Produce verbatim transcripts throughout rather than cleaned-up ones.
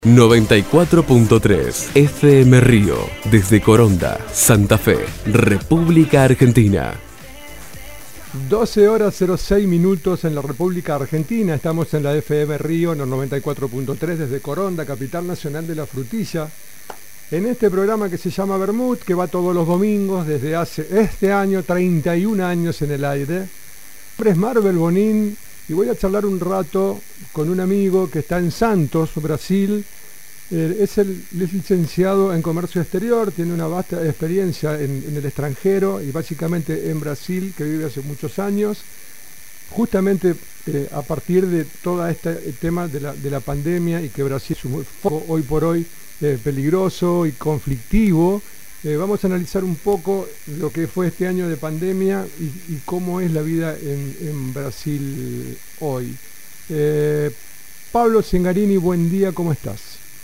noventa y cuatro punto tres F M Río, desde Coronda, Santa Fe, República Argentina. doce horas cero seis minutos en la República Argentina. Estamos en la F M Río, en el noventa y cuatro punto tres, desde Coronda, capital nacional de la frutilla. En este programa que se llama Bermud, que va todos los domingos desde hace este año, treinta y un años en el aire. Mi nombre es Marvel Bonín y voy a charlar un rato con un amigo que está en Santos, Brasil. Eh, es, el, es licenciado en comercio exterior, tiene una vasta experiencia en, en el extranjero y básicamente en Brasil, que vive hace muchos años. Justamente eh, a partir de todo este tema de la, de la pandemia y que Brasil es un foco hoy por hoy eh, peligroso y conflictivo, eh, vamos a analizar un poco lo que fue este año de pandemia y, y cómo es la vida en, en Brasil hoy. Eh, Pablo Zingarini, buen día, ¿cómo estás?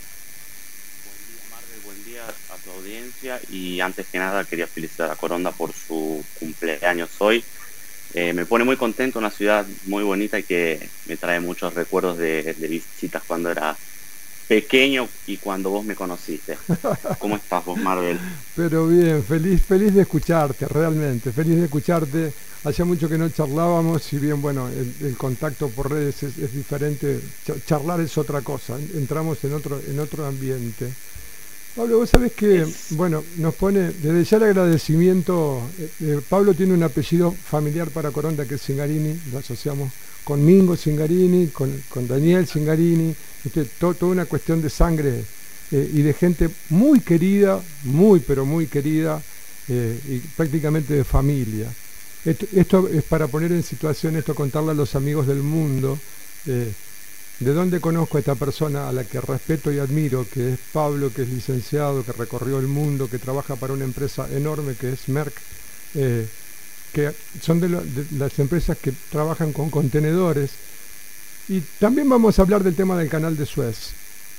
Buen día, a tu audiencia, y antes que nada quería felicitar a Coronda por su cumpleaños hoy. Eh, me pone muy contento, una ciudad muy bonita y que me trae muchos recuerdos de, de visitas cuando era pequeño y cuando vos me conociste. ¿Cómo estás vos, Marvel? Pero bien, feliz, feliz de escucharte, realmente, feliz de escucharte. Hacía mucho que no charlábamos, si bien, bueno, el, el contacto por redes es, es diferente, charlar es otra cosa, entramos en otro, en otro ambiente. Pablo, vos sabés que, bueno, nos pone, desde ya el agradecimiento, eh, eh, Pablo tiene un apellido familiar para Coronda que es Zingarini, lo asociamos con Mingo Zingarini, con, con Daniel Zingarini, este, to, toda una cuestión de sangre eh, y de gente muy querida, muy pero muy querida, eh, y prácticamente de familia. Esto, esto es para poner en situación esto, contarle a los amigos del mundo, eh, de dónde conozco a esta persona a la que respeto y admiro, que es Pablo, que es licenciado, que recorrió el mundo, que trabaja para una empresa enorme que es Merck, eh, que son de, lo, de las empresas que trabajan con contenedores. Y también vamos a hablar del tema del canal de Suez.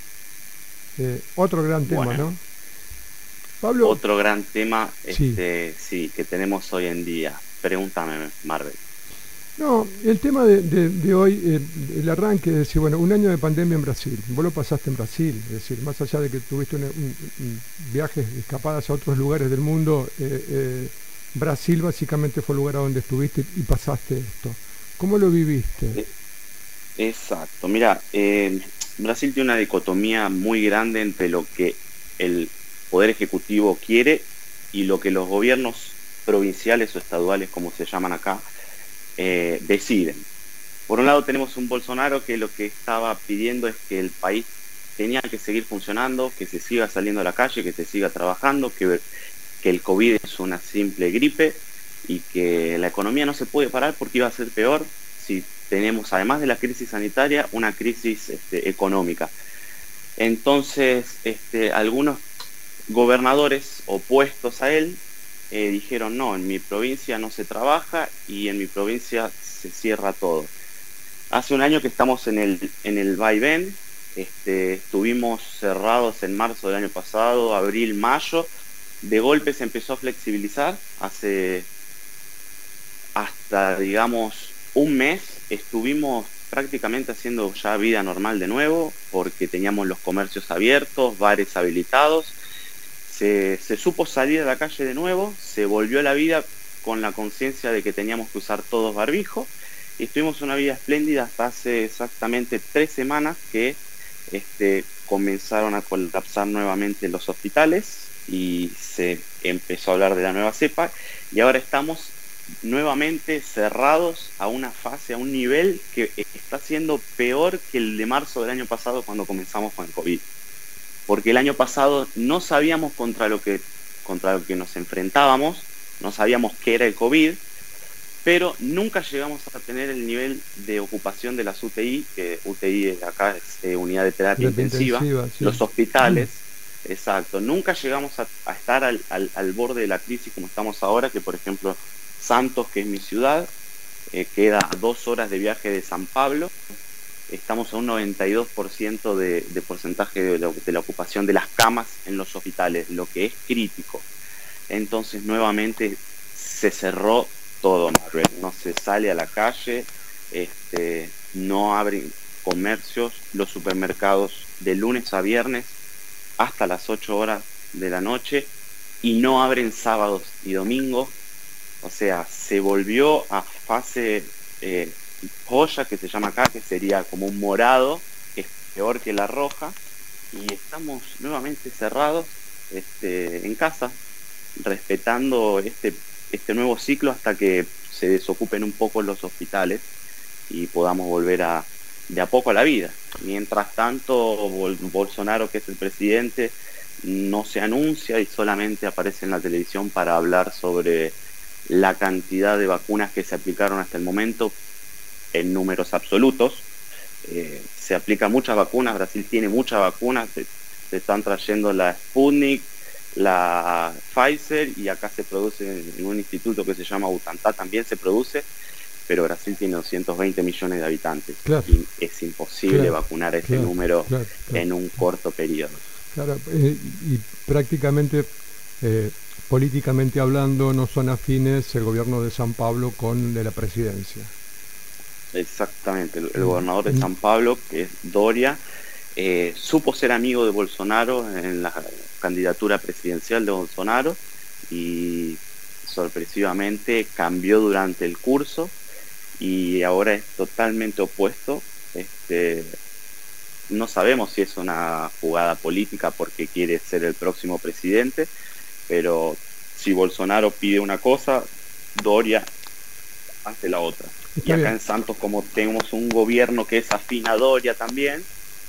Eh, otro gran tema, bueno, ¿no? Pablo. Otro gran tema este, sí. sí, que tenemos hoy en día. Pregúntame, Marvel. No, el tema de, de, de hoy, eh, el arranque, es decir, bueno, un año de pandemia en Brasil. Vos lo pasaste en Brasil, es decir, más allá de que tuviste un, un, un viajes, escapadas a otros lugares del mundo, eh, eh, Brasil básicamente fue el lugar a donde estuviste y pasaste esto. ¿Cómo lo viviste? Exacto, mira, eh, Brasil tiene una dicotomía muy grande entre lo que el Poder Ejecutivo quiere y lo que los gobiernos provinciales o estaduales, como se llaman acá, Eh, deciden. Por un lado tenemos un Bolsonaro que lo que estaba pidiendo es que el país tenía que seguir funcionando, que se siga saliendo a la calle, que se siga trabajando, que, que el COVID es una simple gripe y que la economía no se puede parar porque iba a ser peor si tenemos, además de la crisis sanitaria, una crisis este, económica. Entonces, este, algunos gobernadores opuestos a él Eh, dijeron, no, en mi provincia no se trabaja y en mi provincia se cierra todo. Hace un año que estamos en el, en el vaivén, este, estuvimos cerrados en marzo del año pasado, abril, mayo, de golpe se empezó a flexibilizar, hace hasta, digamos, un mes estuvimos prácticamente haciendo ya vida normal de nuevo, porque teníamos los comercios abiertos, bares habilitados. Se, se supo salir a la calle de nuevo, se volvió a la vida con la conciencia de que teníamos que usar todos barbijo y estuvimos una vida espléndida hasta hace exactamente tres semanas que este, comenzaron a colapsar nuevamente los hospitales y se empezó a hablar de la nueva cepa y ahora estamos nuevamente cerrados a una fase, a un nivel que está siendo peor que el de marzo del año pasado cuando comenzamos con el COVID. Porque el año pasado no sabíamos contra lo que contra lo que nos enfrentábamos, no sabíamos qué era el COVID, pero nunca llegamos a tener el nivel de ocupación de las U T I, que U T I acá es eh, unidad de terapia intensiva, intensiva sí. Los hospitales, mm. exacto, nunca llegamos a, a estar al, al, al borde de la crisis como estamos ahora, que por ejemplo Santos, que es mi ciudad, eh, queda a dos horas de viaje de San Pablo. Estamos a un noventa y dos por ciento de, de porcentaje de la, de la ocupación de las camas en los hospitales, lo que es crítico. Entonces nuevamente se cerró todo, Marvel. No se sale a la calle, este, no abren comercios, los supermercados de lunes a viernes hasta las ocho horas de la noche y no abren sábados y domingos. O sea, se volvió a fase eh, joya, que se llama acá, que sería como un morado, que es peor que la roja, y estamos nuevamente cerrados este, en casa, respetando este, este nuevo ciclo hasta que se desocupen un poco los hospitales y podamos volver a, de a poco a la vida. Mientras tanto, Bol Bolsonaro, que es el presidente, no se anuncia y solamente aparece en la televisión para hablar sobre la cantidad de vacunas que se aplicaron hasta el momento en números absolutos. Eh, se aplican muchas vacunas, Brasil tiene muchas vacunas, se, se están trayendo la Sputnik, la Pfizer, y acá se produce en un instituto que se llama Butantan, también se produce, pero Brasil tiene doscientos veinte millones de habitantes, claro, y es imposible claro, vacunar ese claro, número claro, claro, en un claro. corto periodo. Claro, eh, y prácticamente, eh, políticamente hablando, no son afines el gobierno de San Pablo con de la presidencia. Exactamente, el, el gobernador de San Pablo, que es Doria, eh, supo ser amigo de Bolsonaro en la candidatura presidencial de Bolsonaro y sorpresivamente cambió durante el curso y ahora es totalmente opuesto. Este, no sabemos si es una jugada política porque quiere ser el próximo presidente, pero si Bolsonaro pide una cosa, Doria hace la otra. Está y acá bien. En Santos, como tenemos un gobierno que es afín a Doria también,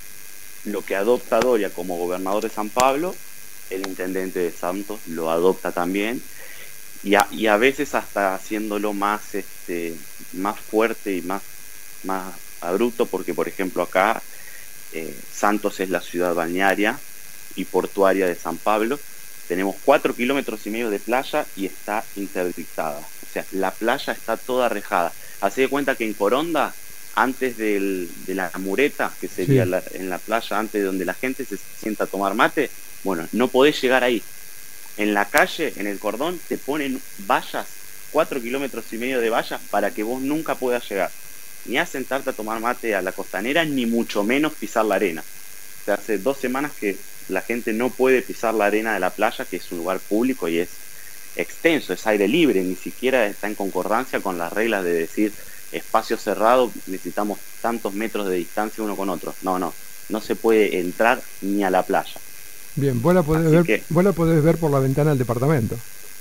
lo que adopta a Doria como gobernador de San Pablo, el intendente de Santos lo adopta también, y a, y a veces hasta haciéndolo más este más fuerte y más, más abrupto, porque por ejemplo acá eh, Santos es la ciudad balnearia y portuaria de San Pablo. Tenemos cuatro kilómetros y medio de playa y está interdictada. O sea, la playa está toda rejada. Así de cuenta que en Coronda, antes del, de la mureta, que sería sí. la, en la playa, antes de donde la gente se sienta a tomar mate, bueno, no podés llegar ahí. En la calle, en el cordón, te ponen vallas, cuatro kilómetros y medio de vallas, para que vos nunca puedas llegar. Ni a sentarte a tomar mate a la costanera, ni mucho menos pisar la arena. O sea, hace dos semanas que la gente no puede pisar la arena de la playa, que es un lugar público y es extenso, es aire libre, ni siquiera está en concordancia con las reglas de decir espacio cerrado, necesitamos tantos metros de distancia uno con otro. No, no, no se puede entrar ni a la playa. Bien, vos la podés, ver, que, vos la podés ver por la ventana del departamento.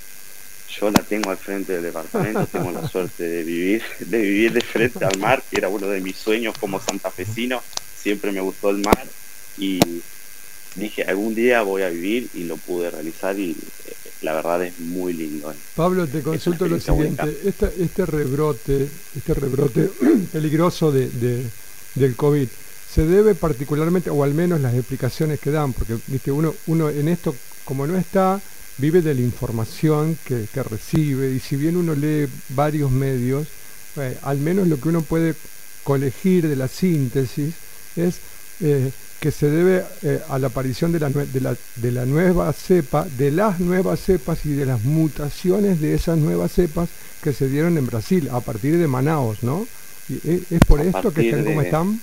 Yo la tengo al frente del departamento, tengo la suerte de vivir, de vivir de frente al mar, que era uno de mis sueños como santafesino, siempre me gustó el mar y dije algún día voy a vivir y lo pude realizar y eh, la verdad es muy lindo. Pablo, te consulto lo siguiente, este, este rebrote, este rebrote peligroso de, de, del COVID, ¿se debe particularmente, o al menos las explicaciones que dan, porque viste uno, uno en esto, como no está, vive de la información que, que recibe, y si bien uno lee varios medios, eh, al menos lo que uno puede colegir de la síntesis es eh, que se debe eh, a la aparición de la, de, la, de la nueva cepa, de las nuevas cepas y de las mutaciones de esas nuevas cepas que se dieron en Brasil, a partir de Manaos, ¿no? Y, ¿Es, es por a esto que están de... como están?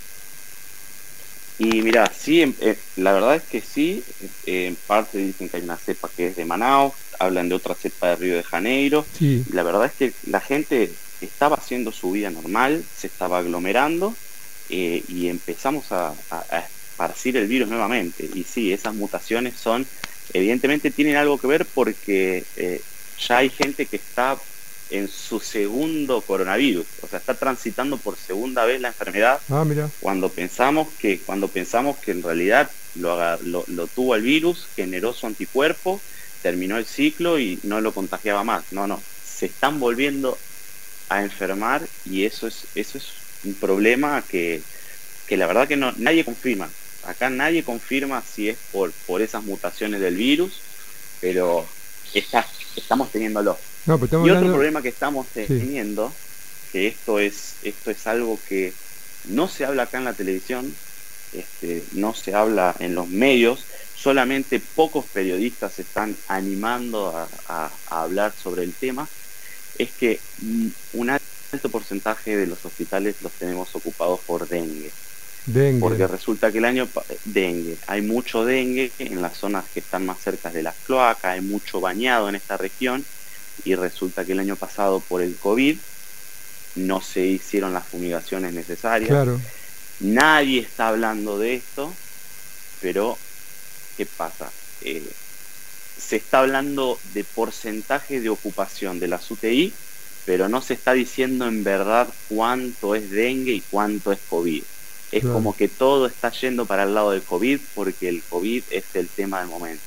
Y mira, sí, eh, la verdad es que sí, eh, en parte dicen que hay una cepa que es de Manaus, hablan de otra cepa de Río de Janeiro, sí. Y la verdad es que la gente estaba haciendo su vida normal, se estaba aglomerando eh, y empezamos a, a, a esparcir el virus nuevamente. Y sí, esas mutaciones son, evidentemente tienen algo que ver porque eh, ya hay gente que está en su segundo coronavirus, o sea, está transitando por segunda vez la enfermedad. Ah, mira. Cuando pensamos que cuando pensamos que en realidad lo, lo, lo tuvo el virus, generó su anticuerpo, terminó el ciclo y no lo contagiaba más. No, no, se están volviendo a enfermar y eso es eso es un problema que, que la verdad que no nadie confirma. Acá nadie confirma si es por, por esas mutaciones del virus, pero está, estamos teniéndolo. No, y otro hablando... problema que estamos teniendo, sí. que esto es esto es algo que no se habla acá en la televisión, este, no se habla en los medios, solamente pocos periodistas se están animando a, a, a hablar sobre el tema, es que un alto porcentaje de los hospitales los tenemos ocupados por dengue. Dengue. Porque resulta que el año... pa- Dengue. Hay mucho dengue en las zonas que están más cerca de las cloacas, hay mucho bañado en esta región, y resulta que el año pasado por el COVID no se hicieron las fumigaciones necesarias. Claro. Nadie está hablando de esto, pero ¿qué pasa? Eh, se está hablando de porcentaje de ocupación de las U T I, pero no se está diciendo en verdad cuánto es dengue y cuánto es COVID. Es Claro. como que todo está yendo para el lado del COVID porque el COVID es el tema del momento.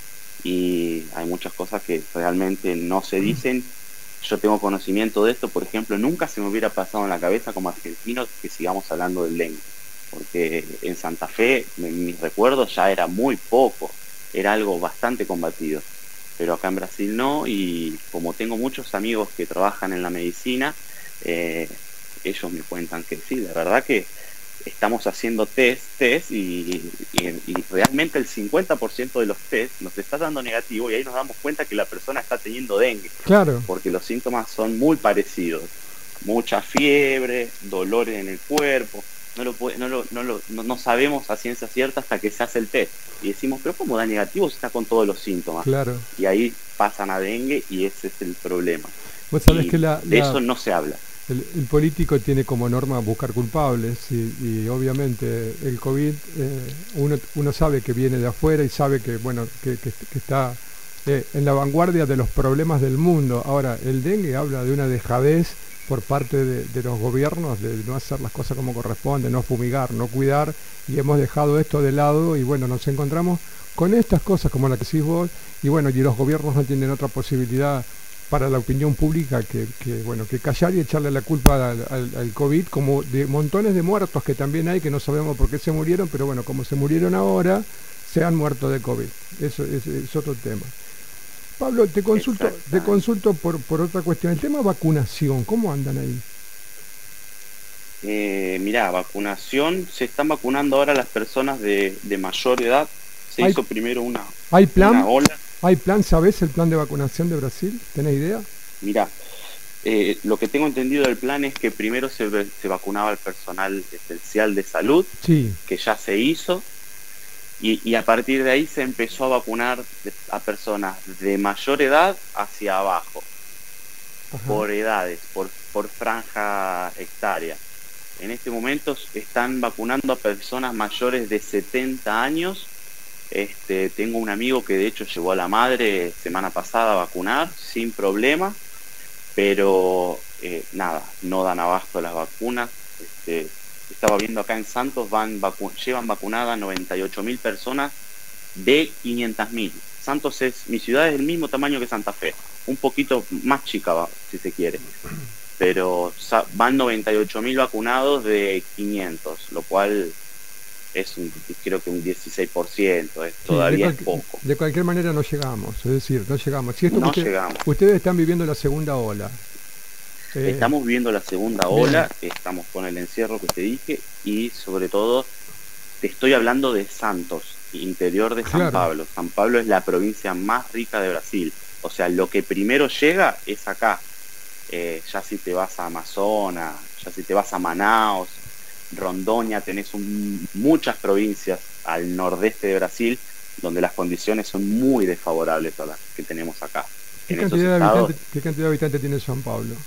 Y hay muchas cosas que realmente no se dicen. Yo tengo conocimiento de esto, por ejemplo, nunca se me hubiera pasado en la cabeza como argentino que sigamos hablando del dengue, porque en Santa Fe, en mis recuerdos, ya era muy poco, era algo bastante combatido, pero acá en Brasil no, y como tengo muchos amigos que trabajan en la medicina, eh, ellos me cuentan que sí, la verdad que estamos haciendo test, test y, y, y realmente el cincuenta por ciento de los test nos está dando negativo, y ahí nos damos cuenta que la persona está teniendo dengue, Claro. porque los síntomas son muy parecidos. Mucha fiebre, dolores en el cuerpo. No lo, puede, no, lo, no, lo, no, no sabemos a ciencia cierta hasta que se hace el test. Y decimos, pero ¿cómo da negativo si está con todos los síntomas? Claro. Y ahí pasan a dengue y ese es el problema. Vos sabés Y que la, de la- eso no se habla. el, el político tiene como norma buscar culpables y, y obviamente el COVID, eh, uno, uno sabe que viene de afuera y sabe que, bueno, que, que- que está eh, en la vanguardia de los problemas del mundo. Ahora, el dengue habla de una dejadez por parte de, de los gobiernos, de no hacer las cosas como corresponde, no fumigar, no cuidar, y hemos dejado esto de lado y bueno, nos encontramos con estas cosas como la que decís vos, y bueno, y los gobiernos no tienen otra posibilidad para la opinión pública que, que, bueno, que callar y echarle la culpa al, al, al COVID, como de montones de muertos que también hay, que no sabemos por qué se murieron, pero bueno, como se murieron ahora, se han muerto de COVID. Eso es, es otro tema. Pablo, te consulto, te consulto por, por otra cuestión. El tema vacunación, ¿cómo andan ahí? Eh, mirá, vacunación, se están vacunando ahora las personas de, de mayor edad. Se Hay- hizo primero una, ¿Hay plan? una ola. ¿Hay plan? ¿Sabés el plan de vacunación de Brasil? ¿Tenés idea? Mirá, eh, lo que tengo entendido del plan es que primero se, ve- se vacunaba al personal esencial de salud, Sí. que ya se hizo, y, y a partir de ahí se empezó a vacunar de- a personas de mayor edad hacia abajo, Ajá. por edades, por, por franja hectárea. En este momento están vacunando a personas mayores de setenta años. Este, tengo un amigo que de hecho llevó a la madre semana pasada a vacunar sin problema, pero eh, nada, no dan abasto las vacunas. Este, estaba viendo acá en Santos, van vacu llevan vacunadas noventa y ocho mil personas de quinientas mil. Santos es, mi ciudad es del mismo tamaño que Santa Fe, un poquito más chica va, si se quiere, pero sa- van noventa y ocho mil vacunados de quinientos, lo cual es un, creo que un dieciséis por ciento, es Sí, todavía de, es cualquier, poco. de cualquier manera no llegamos, es decir, no llegamos. Si esto No usted- llegamos. Ustedes están viviendo la segunda ola. Eh, Estamos viendo la segunda bien. ola, estamos con el encierro que te dije, y sobre todo te estoy hablando de Santos, interior de San Claro. Pablo. San Pablo es la provincia más rica de Brasil, o sea, lo que primero llega es acá. Eh, ya si te vas a Amazonas, ya si te vas a Manaus, Rondônia, tenés un- muchas provincias al nordeste de Brasil donde las condiciones son muy desfavorables a las que tenemos acá. ¿qué, En esos cantidad de estados, habitantes, ¿Qué cantidad de habitantes tiene San Pablo?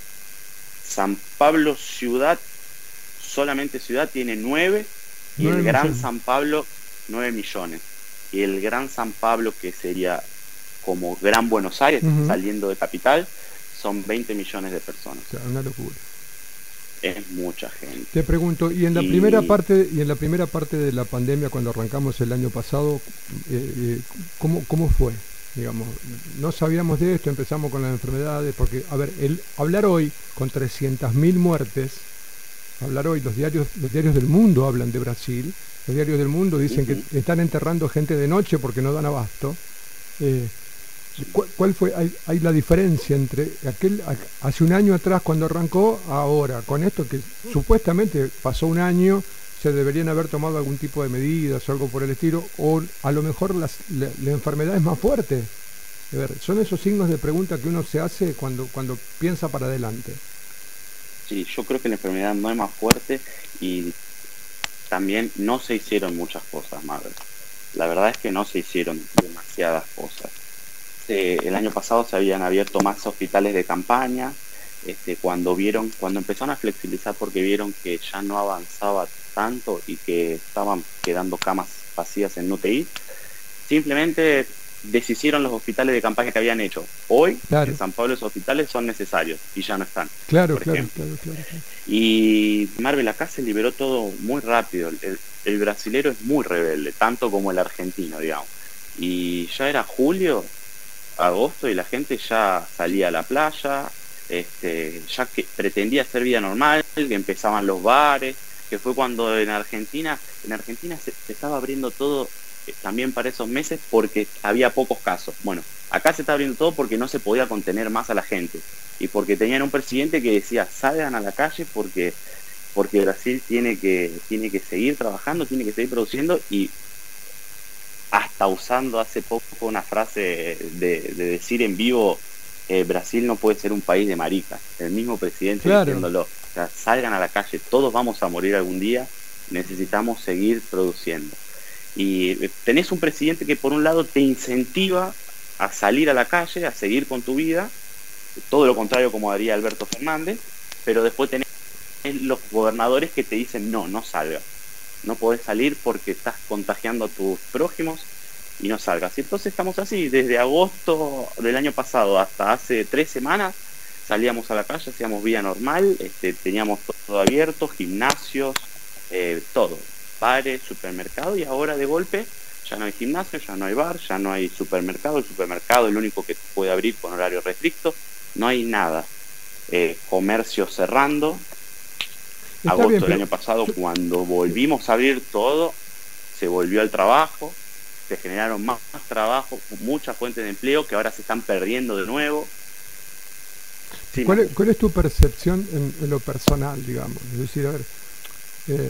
San Pablo ciudad, solamente ciudad, tiene nueve, y Nueve el Gran millones. San Pablo nueve millones. Y el Gran San Pablo, que sería como Gran Buenos Aires, Ujú. saliendo de capital, son veinte millones de personas. O sea, una locura. Es mucha gente. Te pregunto, y en la Y- primera parte, y en la primera parte de la pandemia, cuando arrancamos el año pasado, eh, eh, ¿cómo, cómo fue? Digamos, no sabíamos de esto, empezamos con las enfermedades, porque, a ver, el hablar hoy con trescientas mil muertes, hablar hoy, los diarios, los diarios del mundo hablan de Brasil, los diarios del mundo dicen Ujú. que están enterrando gente de noche porque no dan abasto. Eh, ¿Cuál, cuál fue hay, hay la diferencia entre aquel a- hace un año atrás cuando arrancó ahora con esto que supuestamente pasó un año, se deberían haber tomado algún tipo de medidas o algo por el estilo, o a lo mejor las, la, la enfermedad es más fuerte? A ver, son esos signos de pregunta que uno se hace cuando cuando piensa para adelante. Sí, yo creo que la enfermedad no es más fuerte, y también no se hicieron muchas cosas, Marvel. La verdad es que no se hicieron demasiadas cosas. Eh, el año pasado se habían abierto más hospitales de campaña, este, cuando vieron, cuando empezaron a flexibilizar porque vieron que ya no avanzaba tanto y que estaban quedando camas vacías en U T I, simplemente deshicieron los hospitales de campaña que habían hecho. Hoy claro. en San Pablo esos hospitales son necesarios y ya no están. Claro, por claro, ejemplo. claro, claro, claro. Y Marvel, acá se liberó todo muy rápido. El, el brasilero es muy rebelde, tanto como el argentino, digamos. Y ya era julio, agosto, y la gente ya salía a la playa, este, ya que pretendía hacer vida normal, que empezaban los bares, que fue cuando en Argentina, en Argentina se, se estaba abriendo todo eh, también para esos meses porque había pocos casos. Bueno, acá se está abriendo todo porque no se podía contener más a la gente y porque tenían un presidente que decía salgan a la calle porque porque Brasil tiene que tiene que seguir trabajando, tiene que seguir produciendo, y hasta usando hace poco una frase de, de decir en vivo eh, Brasil no puede ser un país de maricas, el mismo presidente claro. diciéndolo, o sea, salgan a la calle, todos vamos a morir algún día, necesitamos seguir produciendo. Y tenés un presidente que por un lado te incentiva a salir a la calle, a seguir con tu vida, todo lo contrario como haría Alberto Fernández, pero después tenés los gobernadores que te dicen no, no salgas, no podés salir porque estás contagiando a tus prójimos y no salgas. Y entonces estamos así, desde agosto del año pasado hasta hace tres semanas salíamos a la calle, hacíamos vida normal, este, teníamos todo abierto, gimnasios, eh, todo, bares, supermercados, y ahora de golpe ya no hay gimnasio, ya no hay bar, ya no hay supermercado, el supermercado es el único que puede abrir con horario restricto, no hay nada, eh, comercio cerrando. Está agosto bien, del pero... año pasado, cuando volvimos a abrir todo, se volvió al trabajo, se generaron más, más trabajo, muchas fuentes de empleo que ahora se están perdiendo de nuevo. Sí, ¿Cuál, es, ¿Cuál es tu percepción en, en lo personal, digamos? Es decir, a ver, eh,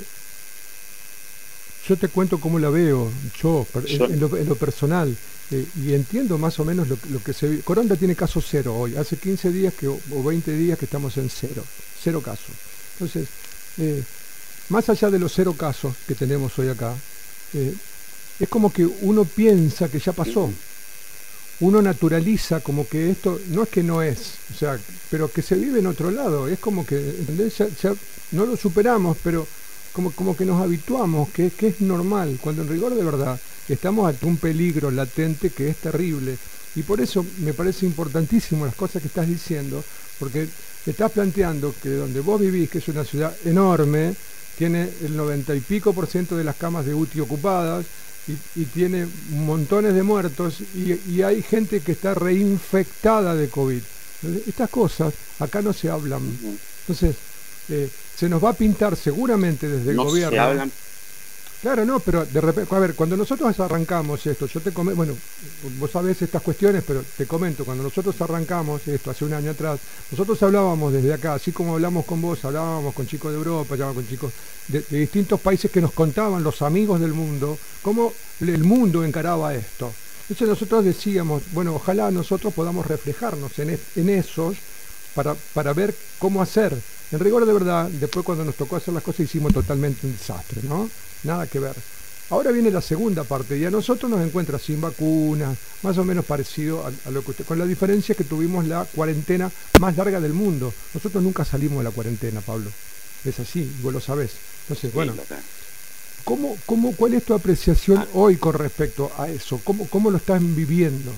yo te cuento cómo la veo, yo, yo en, en, lo, en lo personal, eh, y entiendo más o menos lo, lo que se vive. Coronda tiene caso cero hoy, hace quince días que, o veinte días que estamos en cero, cero casos. Entonces, eh, más allá de los cero casos que tenemos hoy acá, eh, es como que uno piensa que ya pasó. Uno naturaliza como que esto, no es que no es, o sea, pero que se vive en otro lado. Es como que, ¿entendés? Ya, ya no lo superamos, pero como, como que nos habituamos, que, que es normal, cuando en rigor de verdad estamos ante un peligro latente que es terrible. Y por eso me parece importantísimo las cosas que estás diciendo, porque estás planteando que donde vos vivís, que es una ciudad enorme, tiene el noventa y pico por ciento de las camas de U T I ocupadas, y, y tiene montones de muertos, y, y hay gente que está reinfectada de COVID. Estas cosas acá no se hablan. Entonces, eh, se nos va a pintar seguramente desde el no gobierno. Se hablan. Claro, no, pero de repente, a ver, cuando nosotros arrancamos esto, yo te comento, bueno, vos sabés estas cuestiones, pero te comento, cuando nosotros arrancamos esto hace un año atrás, nosotros hablábamos desde acá, así como hablamos con vos, hablábamos con chicos de Europa, hablábamos con chicos de, de distintos países que nos contaban, los amigos del mundo, cómo el mundo encaraba esto. Entonces nosotros decíamos, bueno, ojalá nosotros podamos reflejarnos en, en esos para, para ver cómo hacer. En rigor de verdad, después cuando nos tocó hacer las cosas hicimos totalmente un desastre, ¿no? Nada que ver. Ahora viene la segunda parte y a nosotros nos encuentra sin vacunas, más o menos parecido a, a lo que usted, con la diferencia que tuvimos la cuarentena más larga del mundo. Nosotros nunca salimos de la cuarentena, Pablo. Es así, vos lo sabés. Entonces, bueno, ¿cómo, cómo, ¿cuál es tu apreciación hoy con respecto a eso? ¿Cómo, cómo lo estás viviendo?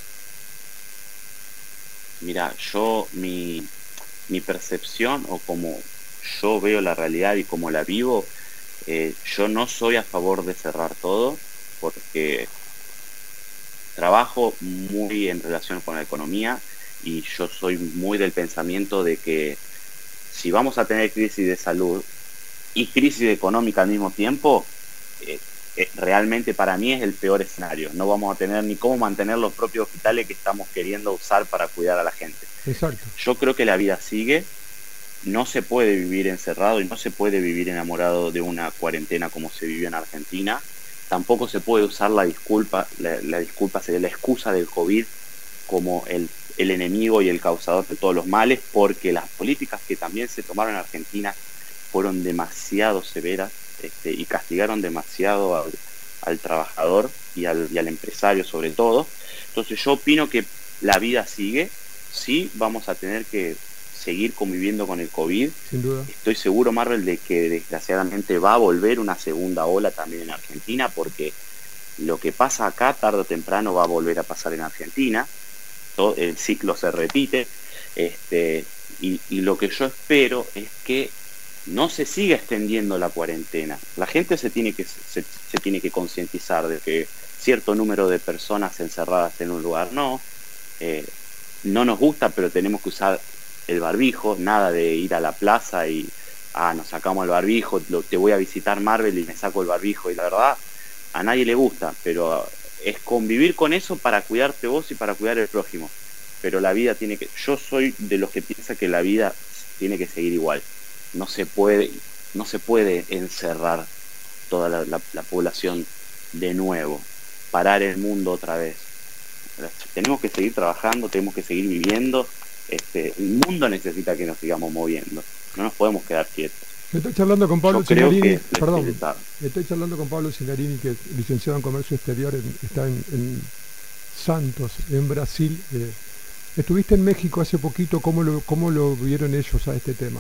Mira, yo, mi, mi percepción o como yo veo la realidad y como la vivo, Eh, yo no soy a favor de cerrar todo porque trabajo muy en relación con la economía y yo soy muy del pensamiento de que si vamos a tener crisis de salud y crisis económica al mismo tiempo, eh, eh, realmente para mí es el peor escenario. No vamos a tener ni cómo mantener los propios hospitales que estamos queriendo usar para cuidar a la gente. Exacto. Yo creo que la vida sigue. No se puede vivir encerrado y no se puede vivir enamorado de una cuarentena como se vivió en Argentina. Tampoco se puede usar la disculpa, la, la disculpa sería la excusa del COVID como el, el enemigo y el causador de todos los males, porque las políticas que también se tomaron en Argentina fueron demasiado severas, este, y castigaron demasiado al, al trabajador y al, y al empresario sobre todo. Entonces yo opino que la vida sigue, sí vamos a tener que seguir conviviendo con el COVID. Sin duda. Estoy seguro, Marvel, de que desgraciadamente va a volver una segunda ola también en Argentina, porque lo que pasa acá tarde o temprano va a volver a pasar en Argentina. Todo, el ciclo se repite. Este, y, y lo que yo espero es que no se siga extendiendo la cuarentena. La gente se tiene que, se, se tiene que concientizar de que cierto número de personas encerradas en un lugar no. Eh, no nos gusta, pero tenemos que usar el barbijo, nada de ir a la plaza y ah, nos sacamos el barbijo, lo, te voy a visitar, Marvel, y me saco el barbijo. Y la verdad, a nadie le gusta, pero es convivir con eso para cuidarte vos y para cuidar el prójimo. Pero la vida tiene que... Yo soy de los que piensa que la vida tiene que seguir igual. No se puede, no se puede encerrar toda la, la, la población de nuevo, parar el mundo otra vez. Tenemos que seguir trabajando, tenemos que seguir viviendo. Este, el mundo necesita que nos sigamos moviendo, no nos podemos quedar quietos. Estoy charlando con Pablo Yo creo Signorini, que perdón, necesitamos. estoy charlando con Pablo Signorini, que es licenciado en Comercio Exterior, en- está en, en Santos, en Brasil. Eh, estuviste en México hace poquito, ¿cómo lo, cómo lo vieron ellos a este tema?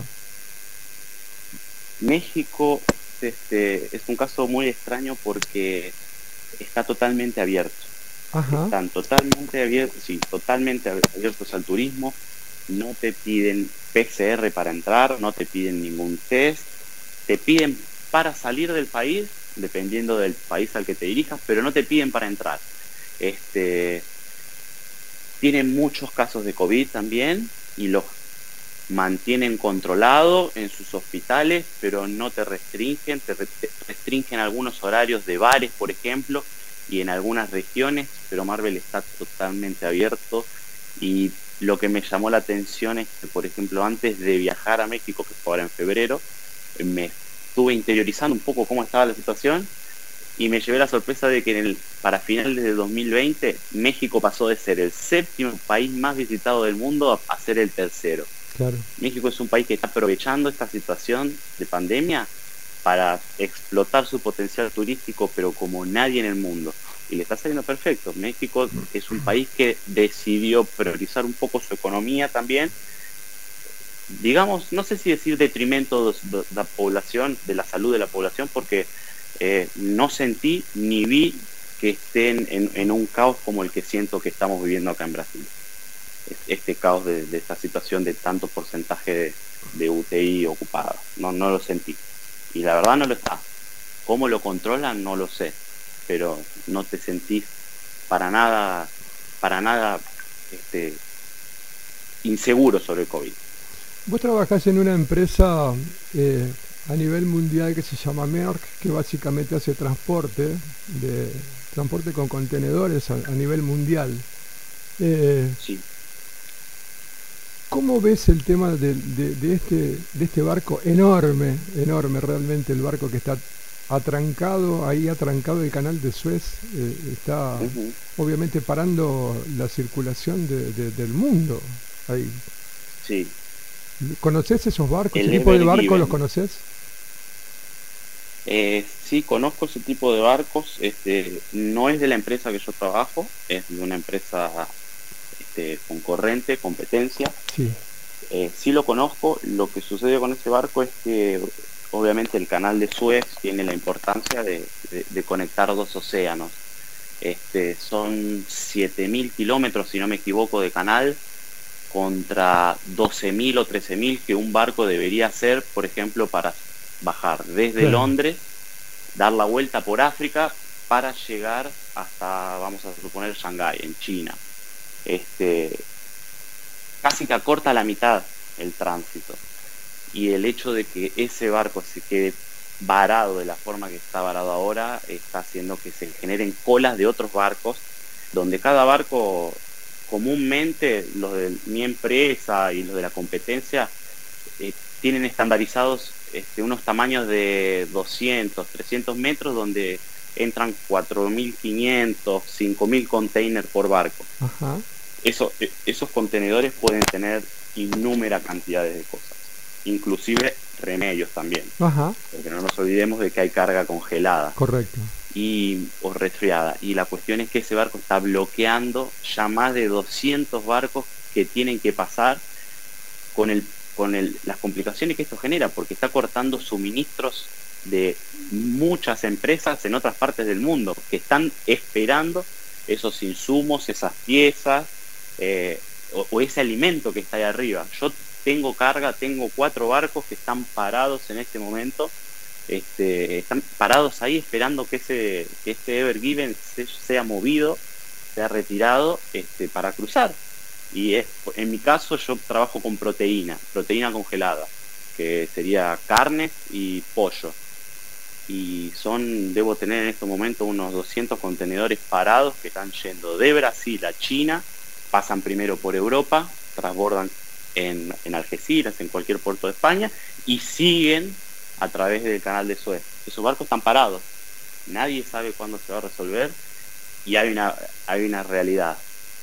México este, es un caso muy extraño porque está totalmente abierto. Ajá, Están totalmente abiertos, sí, totalmente abiertos al turismo. No te piden P C R para entrar, no te piden ningún test. Te piden para salir del país, dependiendo del país al que te dirijas, pero no te piden para entrar. Este, tienen muchos casos de COVID también y los mantienen controlado en sus hospitales, pero no te restringen, te, re- te restringen algunos horarios de bares, por ejemplo, y en algunas regiones, pero Marvel está totalmente abierto. Y lo que me llamó la atención es que, por ejemplo, antes de viajar a México, que fue ahora en febrero, eh, me estuve interiorizando un poco cómo estaba la situación y me llevé la sorpresa de que en el, para finales de dos mil veinte México pasó de ser el séptimo país más visitado del mundo a, a ser el tercero. claro. México es un país que está aprovechando esta situación de pandemia para explotar su potencial turístico, pero como nadie en el mundo. Y le está saliendo perfecto. México es un país que decidió priorizar un poco su economía también. Digamos, no sé si decir detrimento de, de la población, de la salud de la población, porque eh, no sentí ni vi que estén en, en un caos como el que siento que estamos viviendo acá en Brasil. Este caos de, de esta situación de tanto porcentaje de, de U T I ocupada. No, no lo sentí. Y la verdad no lo está. ¿Cómo lo controlan? No lo sé. Pero no te sentís para nada, para nada este, inseguro sobre el COVID. Vos trabajás en una empresa eh, a nivel mundial que se llama Merck, que básicamente hace transporte, de, transporte con contenedores a, a nivel mundial. Eh, Sí. ¿Cómo ves el tema de, de- de este, de este barco enorme, enorme realmente, el barco que está atrancado, ahí atrancado el canal de Suez, eh, está Ujú. obviamente parando la circulación de- de- del mundo ahí? Sí. ¿Conoces esos barcos? El ¿Ese tipo de Ever barcos Given. los conoces? Eh, sí, conozco ese tipo de barcos. Este, no es de la empresa que yo trabajo, es de una empresa este, concurrente, competencia. Sí, Eh, sí lo conozco. Lo que sucede con ese barco es que obviamente el canal de Suez tiene la importancia de, de- de conectar dos océanos. Este, son siete mil kilómetros, si no me equivoco, de canal contra doce mil o trece mil que un barco debería hacer, por ejemplo, para bajar desde Claro. Londres, dar la vuelta por África para llegar hasta, vamos a suponer, Shanghái, en China. Este, casi que acorta la mitad el tránsito. Y el hecho de que ese barco se quede varado de la forma que está varado ahora está haciendo que se generen colas de otros barcos, donde cada barco, comúnmente los de mi empresa y los de la competencia, eh, tienen estandarizados este, unos tamaños de doscientos, trescientos metros, donde entran cuatro mil quinientos, cinco mil containers por barco. ajá. Eso, eh, esos contenedores pueden tener innúmera cantidades de cosas, inclusive remedios también. Ajá. Porque no nos olvidemos de que hay carga congelada. Correcto. Y, o resfriada. Y la cuestión es que ese barco está bloqueando ya más de doscientos barcos que tienen que pasar con, el, con el, las complicaciones que esto genera, porque está cortando suministros de muchas empresas en otras partes del mundo que están esperando esos insumos, esas piezas eh, o, o ese alimento que está ahí arriba. Yo tengo carga, tengo cuatro barcos que están parados en este momento. Este, están parados ahí esperando que ese que este Ever Given se, sea movido, sea retirado este, para cruzar. Y es, en mi caso yo trabajo con proteína, proteína congelada, que sería carne y pollo. Y son, debo tener en este momento unos doscientos contenedores parados que están yendo de Brasil a China, pasan primero por Europa, transbordan en, en Algeciras, en cualquier puerto de España, y siguen a través del canal de Suez. Esos barcos están parados, nadie sabe cuándo se va a resolver, y hay una hay una realidad.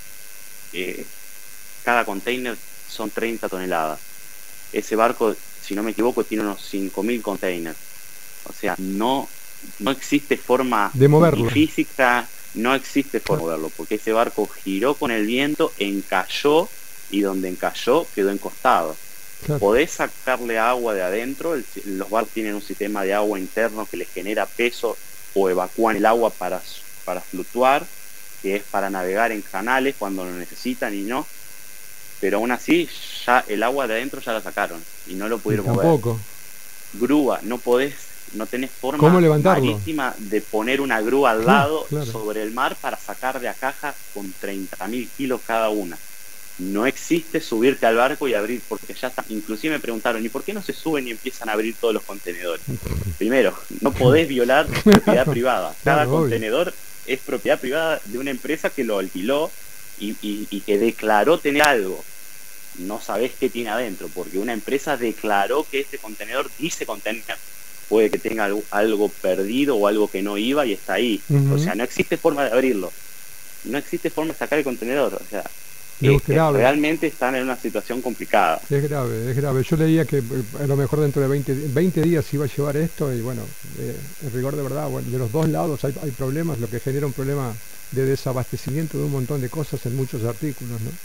Eh, cada container son treinta toneladas. Ese barco, si no me equivoco, tiene unos cinco mil containers. O sea, no no existe forma de moverlo. Física, no existe forma de moverlo, porque ese barco giró con el viento, encalló, y donde encalló quedó encostado. Claro. Podés sacarle agua de adentro, el, los barcos tienen un sistema de agua interno que les genera peso o evacúan el agua para, para fluctuar, que es para navegar en canales cuando lo necesitan y no, pero aún así ya el agua de adentro ya la sacaron y no lo pudieron mover. Tampoco. Grúa, no podés, no tenés forma ¿Cómo levantarlo? marítima de poner una grúa al lado claro. sobre el mar para sacar de a caja con treinta mil kilos cada una. No existe subirte al barco y abrir, porque ya está. Inclusive me preguntaron, ¿y por qué no se suben y empiezan a abrir todos los contenedores? Primero, no podés violar propiedad privada. Cada claro, contenedor obvio. Es propiedad privada de una empresa que lo alquiló y, y, y que declaró tener algo. No sabés qué tiene adentro, porque una empresa declaró que este contenedor dice contener. Puede que tenga algo, algo perdido o algo que no iba y está ahí. Uh-huh. O sea, no existe forma de abrirlo. No existe forma de sacar el contenedor. O sea, Es grave. Realmente están en una situación complicada. Es grave, es grave. Yo leía que a lo mejor dentro de veinte, veinte días iba a llevar esto y bueno, eh, en rigor de verdad, bueno, de los dos lados hay, hay problemas, lo que genera un problema de desabastecimiento de un montón de cosas en muchos artículos, ¿no?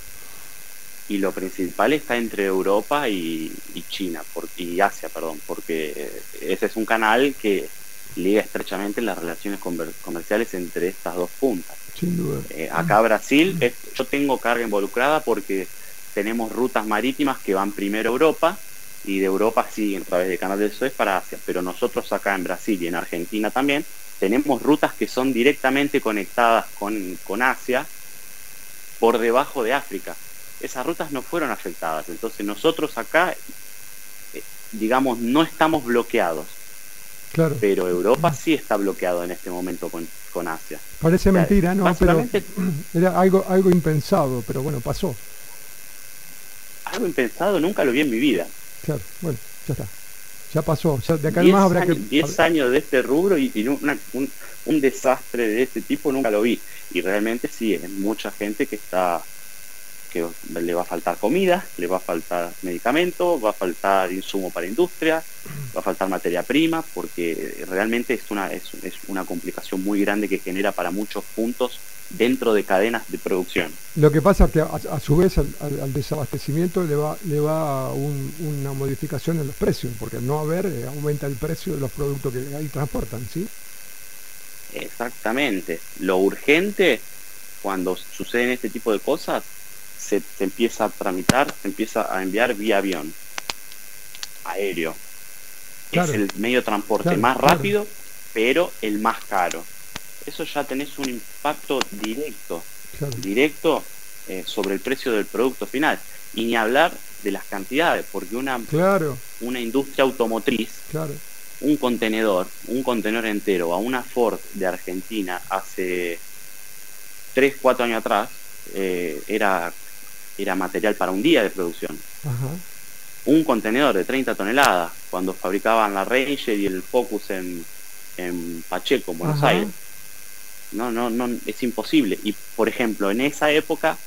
Y lo principal está entre Europa y, y China, por, y Asia, perdón, porque ese es un canal que liga estrechamente las relaciones comer, comerciales entre estas dos puntas. Sin duda. Eh, acá Brasil, es, yo tengo carga involucrada porque tenemos rutas marítimas que van primero a Europa y de Europa siguen a través del canal del Suez para Asia, pero nosotros acá en Brasil y en Argentina también tenemos rutas que son directamente conectadas con, con Asia por debajo de África. Esas rutas no fueron afectadas, entonces nosotros acá, eh, digamos, no estamos bloqueados. Claro. Pero Europa sí está bloqueado en este momento con, con Asia. Parece o sea, mentira, ¿no? básicamente, pero era algo, algo impensado, pero bueno, pasó. Algo impensado nunca lo vi en mi vida. Claro, bueno, ya está. Ya pasó. Ya de acá en más habrá años, que... diez años de este rubro y, y una, un, un desastre de este tipo nunca lo vi. Y realmente sí, hay mucha gente que está... que le va a faltar comida, le va a faltar medicamento, va a faltar insumo para industria, va a faltar materia prima, porque realmente es una es, es una complicación muy grande que genera para muchos puntos dentro de cadenas de producción. Lo que pasa es que a, a su vez al, al, al desabastecimiento le va le va un, una modificación en los precios, porque al no haber eh, aumenta el precio de los productos que ahí transportan, ¿sí? Exactamente. Lo urgente cuando suceden este tipo de cosas Se, se empieza a tramitar, se empieza a enviar vía avión, aéreo. Claro. Es el medio de transporte claro, más rápido, claro. pero el más caro. Eso ya tenés un impacto directo, claro. directo eh, sobre el precio del producto final. Y ni hablar de las cantidades, porque una, claro. una industria automotriz, claro. un contenedor, un contenedor entero a una Ford de Argentina hace tres, cuatro años atrás, eh, era... era material para un día de producción. Ajá. Un contenedor de treinta toneladas, cuando fabricaban la Ranger y el Focus en, en Pacheco, en Buenos Ajá. Aires. No, no, no, es imposible. Y, por ejemplo, en esa época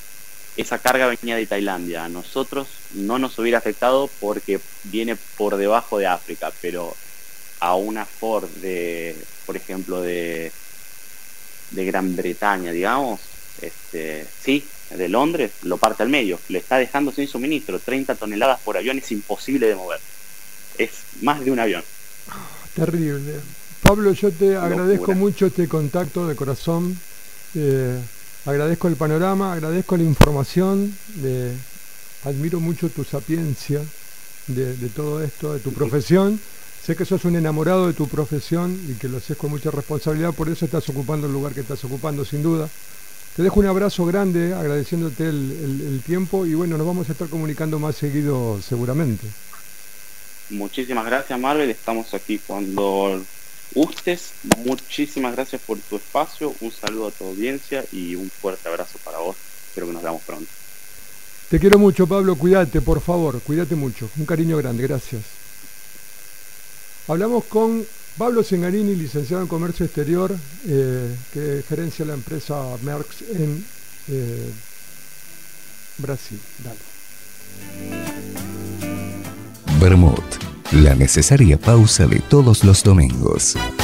esa carga venía de Tailandia. A nosotros no nos hubiera afectado porque viene por debajo de África, pero a una Ford de, por ejemplo, de, de Gran Bretaña, digamos, este, sí, de Londres, lo parte al medio, le está dejando sin suministro. Treinta toneladas por avión es imposible de mover, es más de un avión. Terrible. Pablo, yo te Locura. agradezco mucho este contacto de corazón, eh, agradezco el panorama, agradezco la información, de, admiro mucho tu sapiencia de, de todo esto, de tu profesión. Sé que sos un enamorado de tu profesión y que lo haces con mucha responsabilidad, por eso estás ocupando el lugar que estás ocupando, sin duda. Te dejo un abrazo grande, agradeciéndote el, el, el tiempo, y bueno, nos vamos a estar comunicando más seguido seguramente. Muchísimas gracias, Marvel, estamos aquí cuando gustes. Muchísimas gracias por tu espacio, un saludo a tu audiencia y un fuerte abrazo para vos. Espero que nos veamos pronto. Te quiero mucho, Pablo, cuídate, por favor, cuídate mucho. Un cariño grande, gracias. Hablamos con Pablo Zingarini, licenciado en Comercio Exterior, eh, que gerencia la empresa Merckx en eh, Brasil. Dale. Vermut, la necesaria pausa de todos los domingos.